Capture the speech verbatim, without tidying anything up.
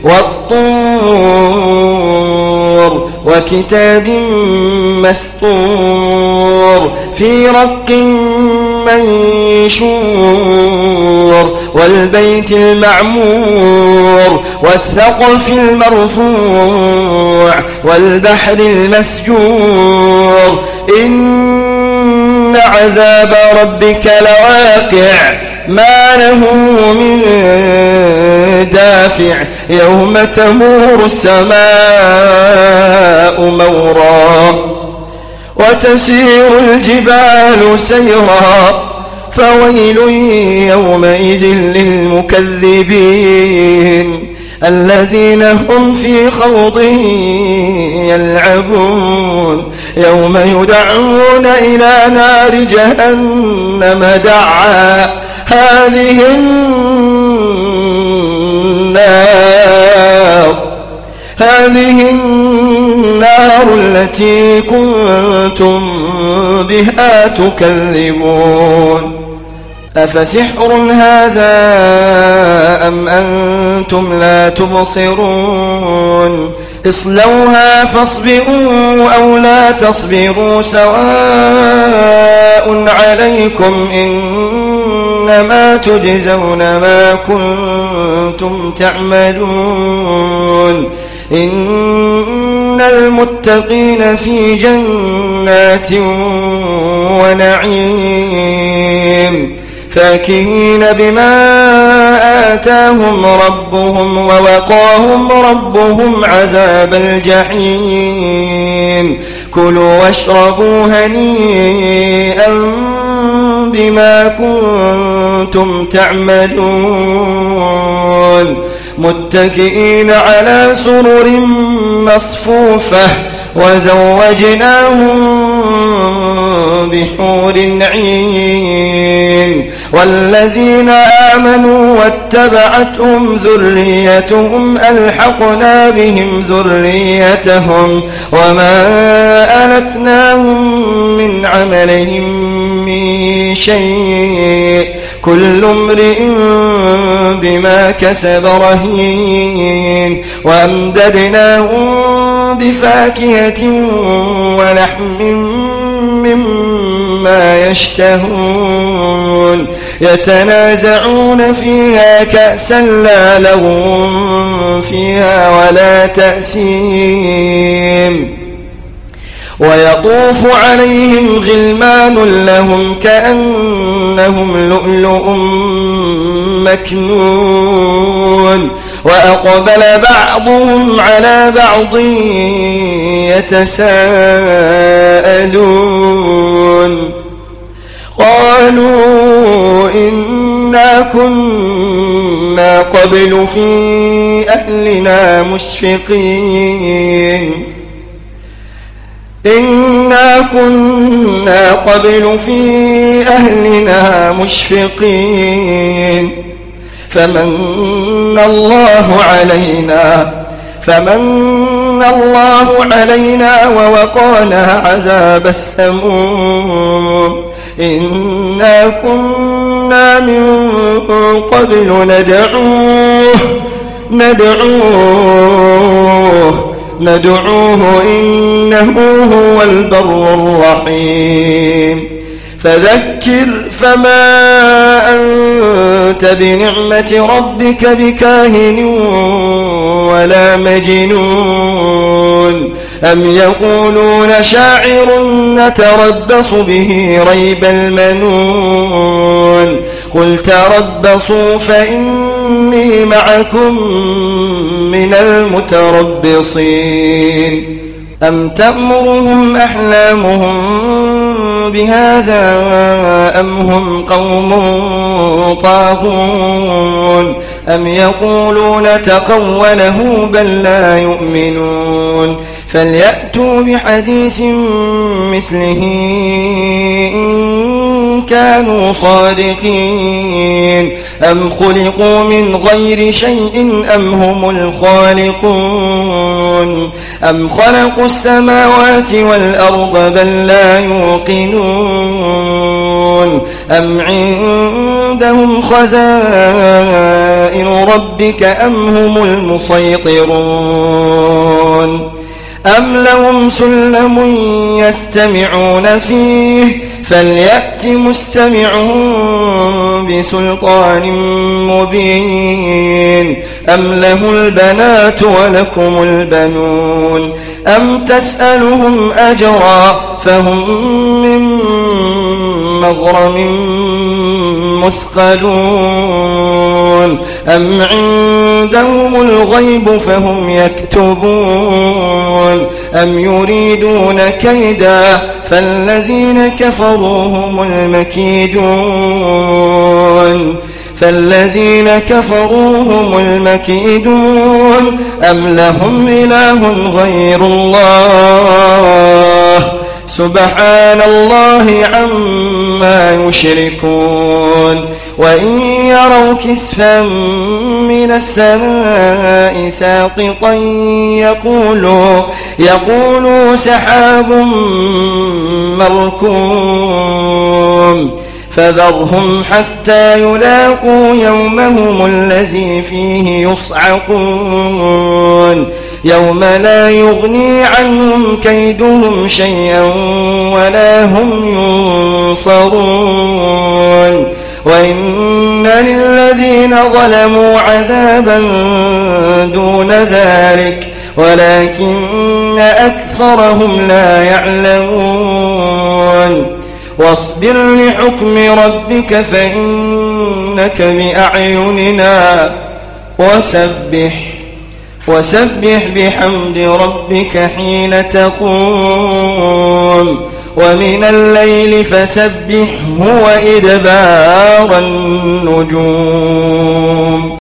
والطور وكتاب مسطور في رق منشور والبيت المعمور والسقف المرفوع والبحر المسجور إن عذاب ربك لواقع ما له من دافع يوم تمور السماء مورا وتسير الجبال سيرا فويل يومئذ للمكذبين الذين هم في خوض يلعبون يوم يدعون إلى نار جهنم دعا هذه النار هذه النار التي كنتم بها تكذبون أفسحر هذا أم أنتم لا تبصرون اصلوها فاصبروا أو لا تصبروا سواء عليكم إنما تجزون ما كنتم تعملون إن المتقين في جنات ونعيم فاكهين بما آتاهم ربهم ووقاهم ربهم عذاب الجحيم كلوا واشربوا هنيئا بما كنتم تعملون متكئين على سرر مصفوفة وزوجناهم بحور عين والذين آمنوا واتبعتهم ذريتهم ألحقنا بهم ذريتهم وما ألتناهم من عملهم من شيء كل امرئ بما كسب رهين وأمددناهم بفاكهة ولحم مما يشتهون يتنازعون فيها كأسا لا لغو فيها ولا تأثيم ويطوف عليهم غلمان لهم كأنهم لؤلؤ مكنون وأقبل بعضهم على بعض يتساءلون قالوا إنا كنا قبل في أهلنا مشفقين إنا كنا قبل في أهلنا مشفقين فمن الله علينا فمن الله علينا ووقانا عذاب السموم إنا كنا من قبل ندعوه ندعوه ندعوه إنه هو البر الرحيم فذكر فما أنت بنعمة ربك بكاهن ولا مجنون أم يقولون شاعر نتربص به ريب المنون قل تربصوا فإني معكم من المتربصين أم تأمرهم أحلامهم بهذا أم هم قوم طاغون أم يقولون تقوله بل لا يؤمنون فليأتوا بحديث مثله إن كانوا صادقين أم خلقوا من غير شيء أم هم الخالقون أم خلقوا السماوات والأرض بل لا يوقنون أم عندهم خزائن ربك أم هم المسيطرون أم لهم سلم يستمعون فيه فليأت مستمعهم بسلطان مبين أم له البنات ولكم البنون أم تسألهم أجرا فهم من مغرم مثقلون أم عندهم الغيب فهم يكتبون أم يريدون كيدا فالذين كفروا هم المكيدون فالذين كفروا هم المكيدون أم لهم إله غير الله سبحان الله عما يشركون وإن يروا كسفا من السماء ساقطا يقولوا, يقولوا سحاب مركوم فذرهم حتى يلاقوا يومهم الذي فيه يصعقون يوم لا يغني عنهم كيدهم شيئا ولا هم ينصرون وإن للذين ظلموا عذابا دون ذلك ولكن أكثرهم لا يعلمون واصبر لحكم ربك فإنك بأعيننا وسبح وسبح بحمد ربك حين تقوم ومن الليل فسبحه وإدبار النجوم.